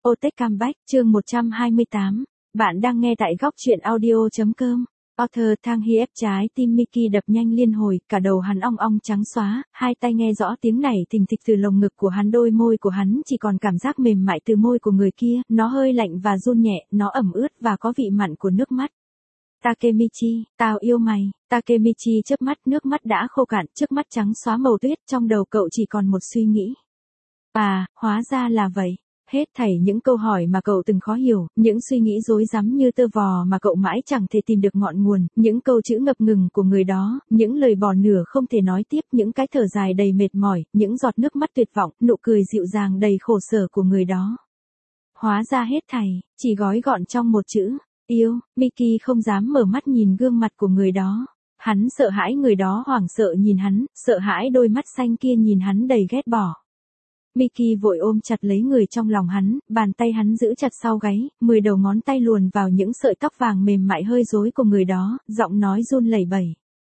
Otech Comeback, chương 128. Bạn đang nghe tại góc truyện audio.com. Author Thang Hiếp trái tim Mickey đập nhanh liên hồi, cả đầu hắn ong ong trắng xóa, hai tay nghe rõ tiếng này thình thịch từ lồng ngực của hắn, đôi môi của hắn chỉ còn cảm giác mềm mại từ môi của người kia, nó hơi lạnh và run nhẹ, nó ẩm ướt và có vị mặn của nước mắt. Takemichi, tao yêu mày. Takemichi chớp mắt, nước mắt đã khô cạn, trước mắt trắng xóa màu tuyết, trong đầu cậu chỉ còn một suy nghĩ. À, hóa ra là vậy. Hết thảy những câu hỏi mà cậu từng khó hiểu, những suy nghĩ rối rắm như tơ vò mà cậu mãi chẳng thể tìm được ngọn nguồn, những câu chữ ngập ngừng của người đó, những lời bỏ nửa không thể nói tiếp, những cái thở dài đầy mệt mỏi, những giọt nước mắt tuyệt vọng, nụ cười dịu dàng đầy khổ sở của người đó. Hóa ra hết thảy, chỉ gói gọn trong một chữ, yêu. Mickey không dám mở mắt nhìn gương mặt của người đó. Hắn sợ hãi người đó hoảng sợ nhìn hắn, sợ hãi đôi mắt xanh kia nhìn hắn đầy ghét bỏ. Mickey vội ôm chặt lấy người trong lòng hắn, bàn tay hắn giữ chặt sau gáy, 10 đầu ngón tay luồn vào những sợi tóc vàng mềm mại hơi rối của người đó, giọng nói run lẩy bẩy.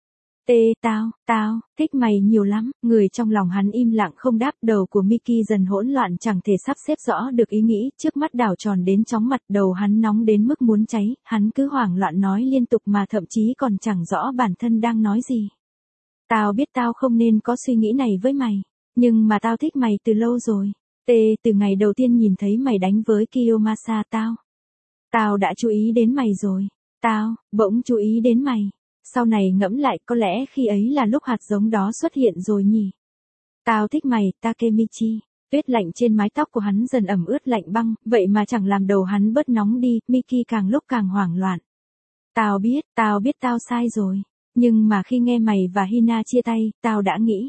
Tao, thích mày nhiều lắm, người trong lòng hắn im lặng không đáp, đầu của Mickey dần hỗn loạn chẳng thể sắp xếp rõ được ý nghĩ, trước mắt đảo tròn đến chóng mặt, đầu hắn nóng đến mức muốn cháy, hắn cứ hoảng loạn nói liên tục mà thậm chí còn chẳng rõ bản thân đang nói gì. Tao biết tao không nên có suy nghĩ này với mày. Nhưng mà tao thích mày từ lâu rồi. Từ ngày đầu tiên nhìn thấy mày đánh với Kiyomasa tao đã chú ý đến mày rồi. Tao, bỗng chú ý đến mày. Sau này ngẫm lại có lẽ khi ấy là lúc hạt giống đó xuất hiện rồi nhỉ. Tao thích mày, Takemichi. Tuyết lạnh trên mái tóc của hắn dần ẩm ướt lạnh băng, vậy mà chẳng làm đầu hắn bớt nóng đi, Mickey càng lúc càng hoảng loạn. Tao biết tao sai rồi. Nhưng mà khi nghe mày và Hina chia tay, tao đã nghĩ.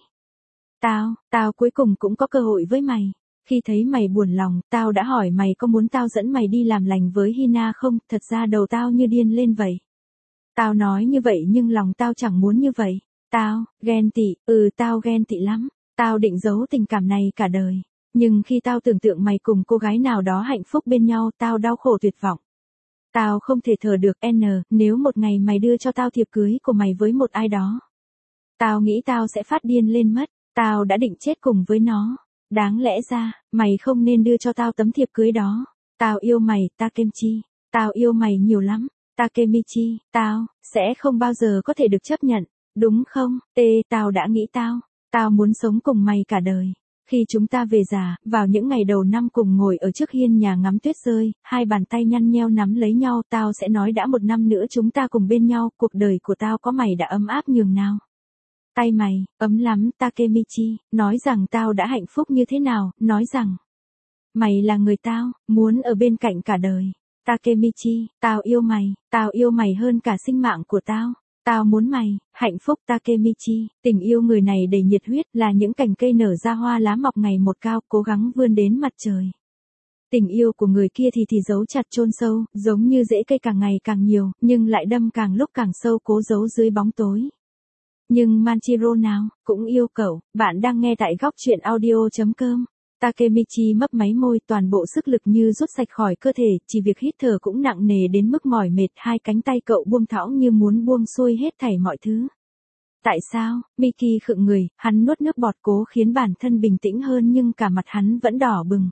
Tao cuối cùng cũng có cơ hội với mày. Khi thấy mày buồn lòng, tao đã hỏi mày có muốn tao dẫn mày đi làm lành với Hina không, thật ra đầu tao như điên lên vậy. Tao nói như vậy nhưng lòng tao chẳng muốn như vậy. Tao, ghen tị, tao ghen tị lắm. Tao định giấu tình cảm này cả đời. Nhưng khi tao tưởng tượng mày cùng cô gái nào đó hạnh phúc bên nhau, tao đau khổ tuyệt vọng. Tao không thể thở được, nếu một ngày mày đưa cho tao thiệp cưới của mày với một ai đó. Tao nghĩ tao sẽ phát điên lên mất. Tao đã định chết cùng với nó. Đáng lẽ ra, mày không nên đưa cho tao tấm thiệp cưới đó. Tao yêu mày, Takemichi. Tao yêu mày nhiều lắm. Takemichi, tao sẽ không bao giờ có thể được chấp nhận. Đúng không? Tao đã nghĩ tao muốn sống cùng mày cả đời. Khi chúng ta về già, vào những ngày đầu năm cùng ngồi ở trước hiên nhà ngắm tuyết rơi, hai bàn tay nhăn nheo nắm lấy nhau, tao sẽ nói đã một năm nữa chúng ta cùng bên nhau, cuộc đời của tao có mày đã ấm áp nhường nào. Tay mày, ấm lắm, Takemichi, nói rằng tao đã hạnh phúc như thế nào, nói rằng mày là người tao, muốn ở bên cạnh cả đời. Takemichi, tao yêu mày hơn cả sinh mạng của tao. Tao muốn mày, hạnh phúc Takemichi, tình yêu người này đầy nhiệt huyết, là những cành cây nở ra hoa lá mọc ngày một cao, cố gắng vươn đến mặt trời. Tình yêu của người kia thì giấu chặt chôn sâu, giống như rễ cây càng ngày càng nhiều, nhưng lại đâm càng lúc càng sâu, cố giấu dưới bóng tối. Nhưng Manchiro nào, cũng yêu cậu. Bạn đang nghe tại góc truyện audio.com. Takemichi mấp máy môi, toàn bộ sức lực như rút sạch khỏi cơ thể, chỉ việc hít thở cũng nặng nề đến mức mỏi mệt, hai cánh tay cậu buông thõng như muốn buông xuôi hết thảy mọi thứ. Tại sao? Mickey khựng người, hắn nuốt nước bọt cố khiến bản thân bình tĩnh hơn nhưng cả mặt hắn vẫn đỏ bừng.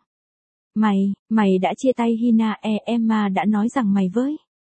Mày đã chia tay Hina, Emma đã nói rằng mày với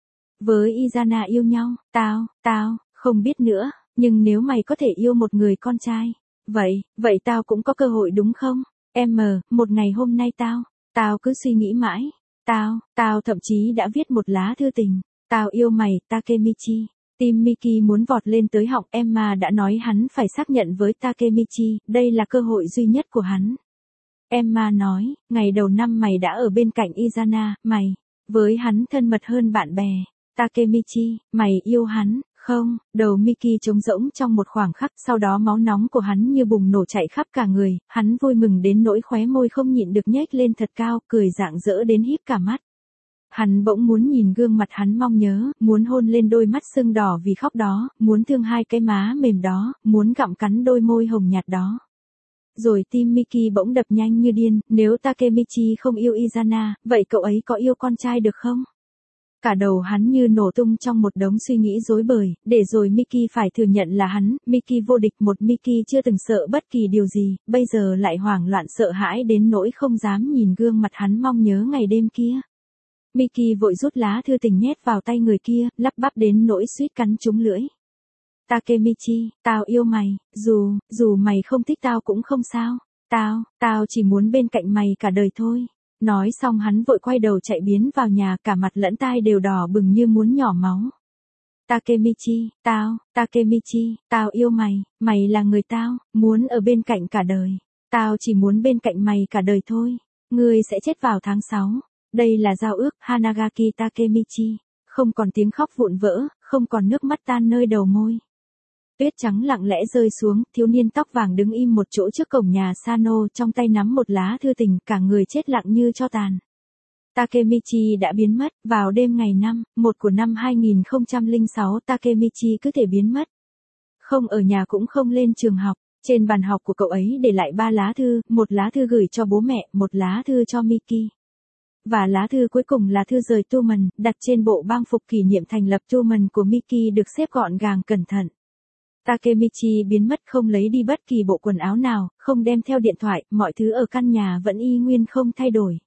Izana yêu nhau, tao, không biết nữa. Nhưng nếu mày có thể yêu một người con trai, vậy tao cũng có cơ hội đúng không? Một ngày hôm nay tao cứ suy nghĩ mãi. Tao thậm chí đã viết một lá thư tình. Tao yêu mày, Takemichi. Tim Mickey muốn vọt lên tới họng, Emma đã nói hắn phải xác nhận với Takemichi, đây là cơ hội duy nhất của hắn. Emma nói, ngày đầu năm mày đã ở bên cạnh Izana, mày với hắn thân mật hơn bạn bè. Takemichi, mày yêu hắn. Không, đầu Mickey trống rỗng trong một khoảng khắc, sau đó máu nóng của hắn như bùng nổ chạy khắp cả người, hắn vui mừng đến nỗi khóe môi không nhịn được nhếch lên thật cao, cười rạng rỡ đến híp cả mắt. Hắn bỗng muốn nhìn gương mặt hắn mong nhớ, muốn hôn lên đôi mắt sưng đỏ vì khóc đó, muốn thương hai cái má mềm đó, muốn gặm cắn đôi môi hồng nhạt đó. Rồi tim Mickey bỗng đập nhanh như điên, nếu Takemichi không yêu Izana, vậy cậu ấy có yêu con trai được không? Cả đầu hắn như nổ tung trong một đống suy nghĩ rối bời, để rồi Mickey phải thừa nhận là hắn, Mickey vô địch, một Mickey chưa từng sợ bất kỳ điều gì, bây giờ lại hoảng loạn sợ hãi đến nỗi không dám nhìn gương mặt hắn mong nhớ ngày đêm kia. Mickey vội rút lá thư tình nhét vào tay người kia, lắp bắp đến nỗi suýt cắn trúng lưỡi. Takemichi, tao yêu mày, dù mày không thích tao cũng không sao. Tao chỉ muốn bên cạnh mày cả đời thôi. Nói xong hắn vội quay đầu chạy biến vào nhà, cả mặt lẫn tai đều đỏ bừng như muốn nhỏ máu. Takemichi, tao yêu mày, mày là người tao, muốn ở bên cạnh cả đời. Tao chỉ muốn bên cạnh mày cả đời thôi. Ngươi sẽ chết vào tháng 6. Đây là giao ước, Hanagaki Takemichi. Không còn tiếng khóc vụn vỡ, không còn nước mắt tan nơi đầu môi. Tuyết trắng lặng lẽ rơi xuống, thiếu niên tóc vàng đứng im một chỗ trước cổng nhà Sano, trong tay nắm một lá thư tình, cả người chết lặng như tro tàn. Takemichi đã biến mất, vào đêm ngày 1 của năm 2006, Takemichi cứ thể biến mất. Không ở nhà cũng không lên trường học, trên bàn học của cậu ấy để lại 3 lá thư, một lá thư gửi cho bố mẹ, một lá thư cho Miki. Và lá thư cuối cùng là thư rời Truman, đặt trên bộ bang phục kỷ niệm thành lập Truman của Miki được xếp gọn gàng cẩn thận. Takemichi biến mất không lấy đi bất kỳ bộ quần áo nào, không đem theo điện thoại, mọi thứ ở căn nhà vẫn y nguyên không thay đổi.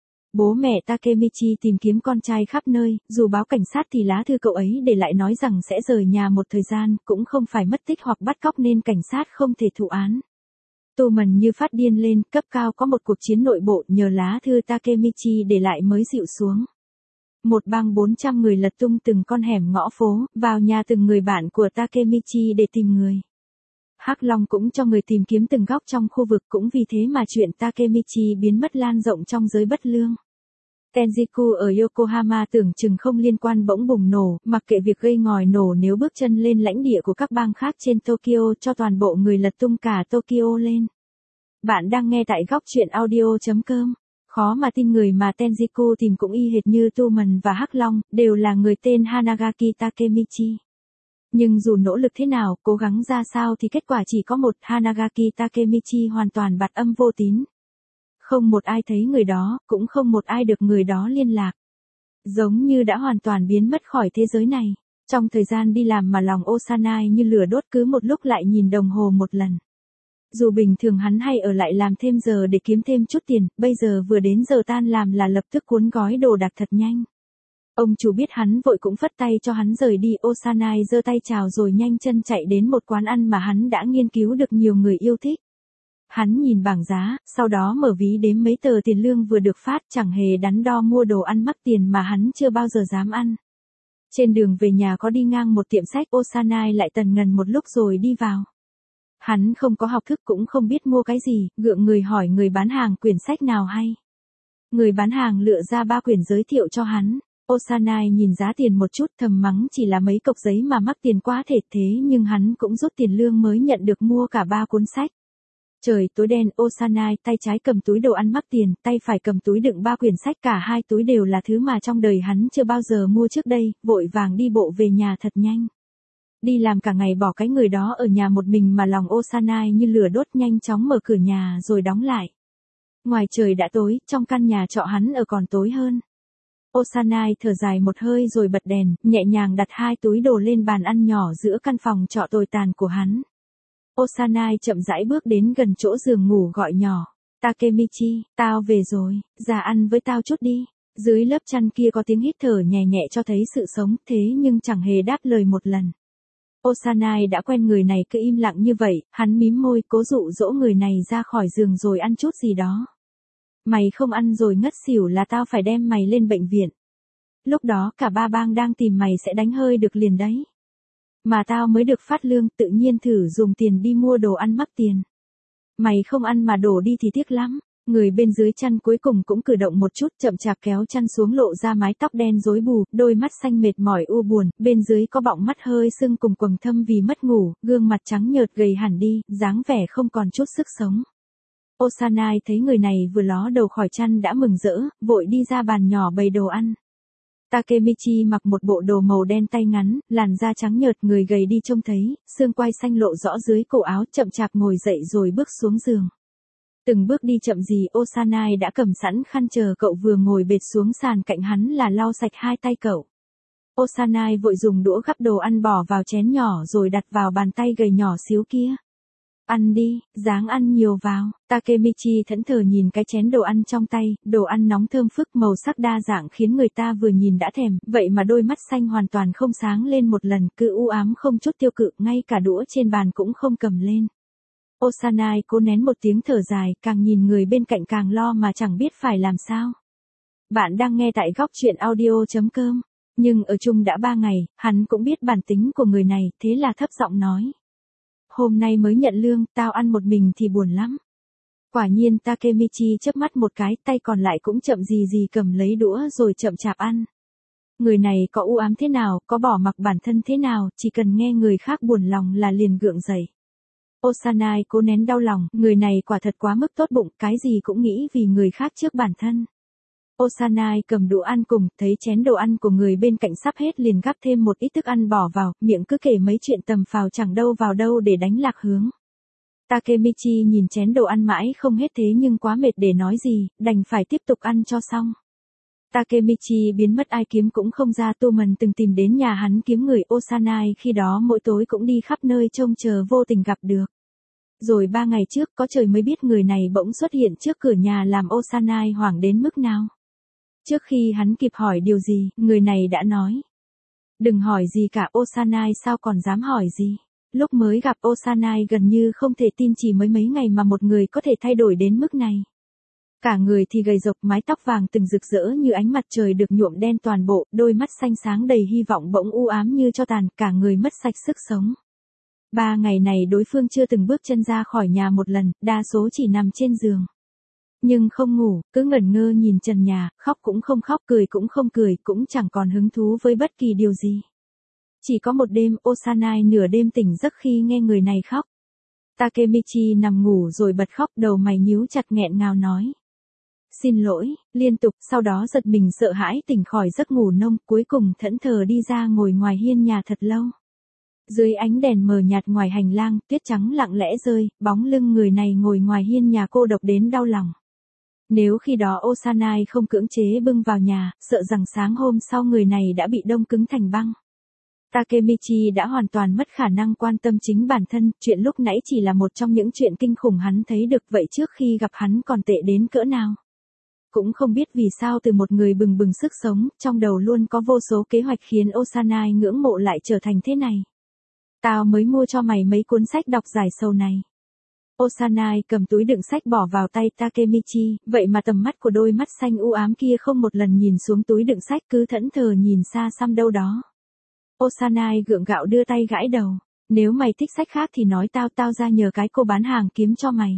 Bố mẹ Takemichi tìm kiếm con trai khắp nơi, dù báo cảnh sát thì lá thư cậu ấy để lại nói rằng sẽ rời nhà một thời gian, cũng không phải mất tích hoặc bắt cóc nên cảnh sát không thể thụ án. Truman như phát điên lên, cấp cao có một cuộc chiến nội bộ, nhờ lá thư Takemichi để lại mới dịu xuống. Một bang 400 người lật tung từng con hẻm ngõ phố, vào nhà từng người bạn của Takemichi để tìm người. Hắc Long cũng cho người tìm kiếm từng góc trong khu vực, cũng vì thế mà chuyện Takemichi biến mất lan rộng trong giới bất lương. Tenjiku ở Yokohama tưởng chừng không liên quan bỗng bùng nổ, mặc kệ việc gây ngòi nổ nếu bước chân lên lãnh địa của các bang khác trên Tokyo, cho toàn bộ người lật tung cả Tokyo lên. Bạn đang nghe tại góc truyện audio.com. Khó mà tin người mà Tenjiku tìm cũng y hệt như Truman và Hắc Long, đều là người tên Hanagaki Takemichi. Nhưng dù nỗ lực thế nào, cố gắng ra sao thì kết quả chỉ có một, Hanagaki Takemichi hoàn toàn bạt âm vô tín. Không một ai thấy người đó, cũng không một ai được người đó liên lạc. Giống như đã hoàn toàn biến mất khỏi thế giới này. Trong thời gian đi làm mà lòng Osanai như lửa đốt, cứ một lúc lại nhìn đồng hồ một lần. Dù bình thường hắn hay ở lại làm thêm giờ để kiếm thêm chút tiền, bây giờ vừa đến giờ tan làm là lập tức cuốn gói đồ đạc thật nhanh. Ông chủ biết hắn vội cũng phất tay cho hắn rời đi. Osanai giơ tay chào rồi nhanh chân chạy đến một quán ăn mà hắn đã nghiên cứu được nhiều người yêu thích. Hắn nhìn bảng giá, sau đó mở ví đếm mấy tờ tiền lương vừa được phát, chẳng hề đắn đo mua đồ ăn mắc tiền mà hắn chưa bao giờ dám ăn. Trên đường về nhà có đi ngang một tiệm sách, Osanai lại tần ngần một lúc rồi đi vào. Hắn không có học thức cũng không biết mua cái gì, gượng người hỏi người bán hàng quyển sách nào hay. Người bán hàng lựa ra 3 quyển giới thiệu cho hắn. Osanai nhìn giá tiền một chút thầm mắng chỉ là mấy cọc giấy mà mắc tiền quá thể, thế nhưng hắn cũng rút tiền lương mới nhận được mua cả 3 cuốn sách. Trời tối đen, Osanai tay trái cầm túi đồ ăn mắc tiền, tay phải cầm túi đựng 3 quyển sách, cả hai túi đều là thứ mà trong đời hắn chưa bao giờ mua trước đây, vội vàng đi bộ về nhà thật nhanh. Đi làm cả ngày bỏ cái người đó ở nhà một mình mà lòng Osanai như lửa đốt, nhanh chóng mở cửa nhà rồi đóng lại. Ngoài trời đã tối, trong căn nhà trọ hắn ở còn tối hơn. Osanai thở dài một hơi rồi bật đèn, nhẹ nhàng đặt 2 túi đồ lên bàn ăn nhỏ giữa căn phòng trọ tồi tàn của hắn. Osanai chậm rãi bước đến gần chỗ giường ngủ gọi nhỏ. Takemichi, tao về rồi, ra ăn với tao chút đi. Dưới lớp chăn kia có tiếng hít thở nhẹ nhẹ cho thấy sự sống, thế nhưng chẳng hề đáp lời một lần. Osanai đã quen người này cứ im lặng như vậy, hắn mím môi cố dụ dỗ người này ra khỏi giường rồi ăn chút gì đó. Mày không ăn rồi ngất xỉu là tao phải đem mày lên bệnh viện. Lúc đó cả 3 bang đang tìm mày sẽ đánh hơi được liền đấy. Mà tao mới được phát lương, tự nhiên thử dùng tiền đi mua đồ ăn mắc tiền. Mày không ăn mà đổ đi thì tiếc lắm. Người bên dưới chăn cuối cùng cũng cử động một chút, chậm chạp kéo chăn xuống lộ ra mái tóc đen rối bù, đôi mắt xanh mệt mỏi u buồn, bên dưới có bọng mắt hơi sưng cùng quầng thâm vì mất ngủ, gương mặt trắng nhợt gầy hẳn đi, dáng vẻ không còn chút sức sống. Osanai thấy người này vừa ló đầu khỏi chăn đã mừng rỡ, vội đi ra bàn nhỏ bày đồ ăn. Takemichi mặc một bộ đồ màu đen tay ngắn, làn da trắng nhợt, người gầy đi trông thấy, xương quai xanh lộ rõ dưới cổ áo, chậm chạp ngồi dậy rồi bước xuống giường. Từng bước đi chậm gì, Osanai đã cầm sẵn khăn chờ cậu vừa ngồi bệt xuống sàn cạnh hắn là lau sạch 2 tay cậu. Osanai vội dùng đũa gắp đồ ăn bỏ vào chén nhỏ rồi đặt vào bàn tay gầy nhỏ xíu kia. Ăn đi, ráng ăn nhiều vào. Takemichi thẫn thờ nhìn cái chén đồ ăn trong tay, đồ ăn nóng thơm phức màu sắc đa dạng khiến người ta vừa nhìn đã thèm, vậy mà đôi mắt xanh hoàn toàn không sáng lên một lần, cứ u ám không chút tiêu cự, ngay cả đũa trên bàn cũng không cầm lên. Osanai cố nén một tiếng thở dài, càng nhìn người bên cạnh càng lo mà chẳng biết phải làm sao. Bạn đang nghe tại góc truyện audio.com. Nhưng ở chung đã 3 ngày, hắn cũng biết bản tính của người này, thế là thấp giọng nói. Hôm nay mới nhận lương, tao ăn một mình thì buồn lắm. Quả nhiên Takemichi chớp mắt một cái, tay còn lại cũng chậm gì gì cầm lấy đũa rồi chậm chạp ăn. Người này có u ám thế nào, có bỏ mặc bản thân thế nào, chỉ cần nghe người khác buồn lòng là liền gượng dậy. Osanai cố nén đau lòng, người này quả thật quá mức tốt bụng, cái gì cũng nghĩ vì người khác trước bản thân. Osanai cầm đũa ăn cùng, thấy chén đồ ăn của người bên cạnh sắp hết liền gắp thêm một ít thức ăn bỏ vào, miệng cứ kể mấy chuyện tầm phào chẳng đâu vào đâu để đánh lạc hướng. Takemichi nhìn chén đồ ăn mãi không hết thế nhưng quá mệt để nói gì, đành phải tiếp tục ăn cho xong. Takemichi biến mất ai kiếm cũng không ra, Tuman từng tìm đến nhà hắn kiếm người, Osanai khi đó mỗi tối cũng đi khắp nơi trông chờ vô tình gặp được. Rồi 3 ngày trước có trời mới biết người này bỗng xuất hiện trước cửa nhà làm Osanai hoảng đến mức nào. Trước khi hắn kịp hỏi điều gì, người này đã nói. Đừng hỏi gì cả, Osanai sao còn dám hỏi gì. Lúc mới gặp Osanai gần như không thể tin chỉ mới mấy ngày mà một người có thể thay đổi đến mức này. Cả người thì gầy rộc, mái tóc vàng từng rực rỡ như ánh mặt trời được nhuộm đen toàn bộ, đôi mắt xanh sáng đầy hy vọng bỗng u ám như tro tàn, cả người mất sạch sức sống. 3 ngày này đối phương chưa từng bước chân ra khỏi nhà một lần, đa số chỉ nằm trên giường. Nhưng không ngủ, cứ ngẩn ngơ nhìn trần nhà, khóc cũng không khóc, cười cũng không cười, cũng chẳng còn hứng thú với bất kỳ điều gì. Chỉ có một đêm, Osanai nửa đêm tỉnh giấc khi nghe người này khóc. Takemichi nằm ngủ rồi bật khóc, đầu mày nhíu chặt nghẹn ngào nói. Xin lỗi, liên tục, sau đó giật mình sợ hãi tỉnh khỏi giấc ngủ nông, cuối cùng thẫn thờ đi ra ngồi ngoài hiên nhà thật lâu. Dưới ánh đèn mờ nhạt ngoài hành lang, tuyết trắng lặng lẽ rơi, bóng lưng người này ngồi ngoài hiên nhà cô độc đến đau lòng. Nếu khi đó Osanai không cưỡng chế bưng vào nhà, sợ rằng sáng hôm sau người này đã bị đông cứng thành băng. Takemichi đã hoàn toàn mất khả năng quan tâm chính bản thân, chuyện lúc nãy chỉ là một trong những chuyện kinh khủng hắn thấy được, vậy trước khi gặp hắn còn tệ đến cỡ nào. Cũng không biết vì sao từ một người bừng bừng sức sống, trong đầu luôn có vô số kế hoạch khiến Osanai ngưỡng mộ lại trở thành thế này. Tao mới mua cho mày mấy cuốn sách đọc giải sầu này. Osanai cầm túi đựng sách bỏ vào tay Takemichi, vậy mà tầm mắt của đôi mắt xanh u ám kia không một lần nhìn xuống túi đựng sách, cứ thẫn thờ nhìn xa xăm đâu đó. Osanai gượng gạo đưa tay gãi đầu. Nếu mày thích sách khác thì nói tao ra nhờ cái cô bán hàng kiếm cho mày.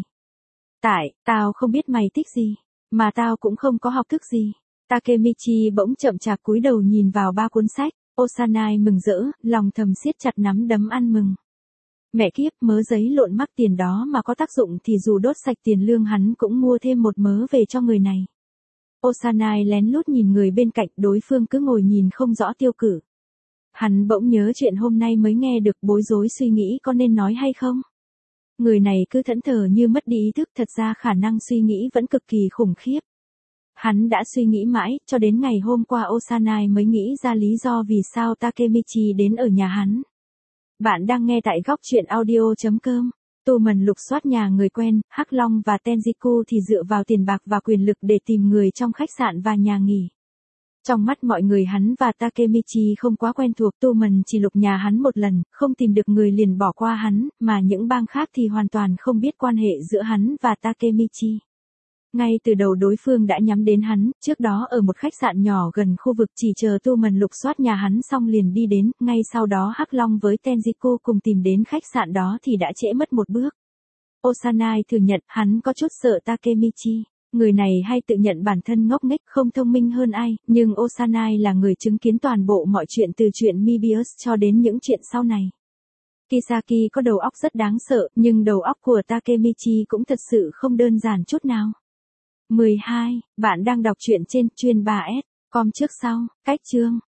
Tao không biết mày thích gì, mà tao cũng không có học thức gì. Takemichi bỗng chậm chạp cúi đầu nhìn vào 3 cuốn sách. Osanai mừng rỡ, lòng thầm siết chặt nắm đấm ăn mừng. Mẹ kiếp, mớ giấy lộn mắc tiền đó mà có tác dụng thì dù đốt sạch tiền lương hắn cũng mua thêm một mớ về cho người này. Osanai lén lút nhìn người bên cạnh, đối phương cứ ngồi nhìn không rõ tiêu cử. Hắn bỗng nhớ chuyện hôm nay mới nghe được, bối rối suy nghĩ có nên nói hay không. Người này cứ thẫn thờ như mất đi ý thức, thật ra khả năng suy nghĩ vẫn cực kỳ khủng khiếp. Hắn đã suy nghĩ mãi, cho đến ngày hôm qua Osanai mới nghĩ ra lý do vì sao Takemichi đến ở nhà hắn. Bạn đang nghe tại góc truyện audio.com. Tuman lục soát nhà người quen, Hắc Long và Tenjiku thì dựa vào tiền bạc và quyền lực để tìm người trong khách sạn và nhà nghỉ. Trong mắt mọi người hắn và Takemichi không quá quen thuộc, Tuman chỉ lục nhà hắn một lần, không tìm được người liền bỏ qua hắn, mà những bang khác thì hoàn toàn không biết quan hệ giữa hắn và Takemichi. Ngay từ đầu đối phương đã nhắm đến hắn, trước đó ở một khách sạn nhỏ gần khu vực chỉ chờ Tuman lục soát nhà hắn xong liền đi đến, ngay sau đó Hắc Long với Tenjiku cùng tìm đến khách sạn đó thì đã trễ mất một bước. Osanai thừa nhận hắn có chút sợ Takemichi. Người này hay tự nhận bản thân ngốc nghếch không thông minh hơn ai, nhưng Osanai là người chứng kiến toàn bộ mọi chuyện từ chuyện Mebius cho đến những chuyện sau này. Kisaki có đầu óc rất đáng sợ, nhưng đầu óc của Takemichi cũng thật sự không đơn giản chút nào. 12. Bạn đang đọc truyện trên chuyên 3S.com trước sau, cách chương.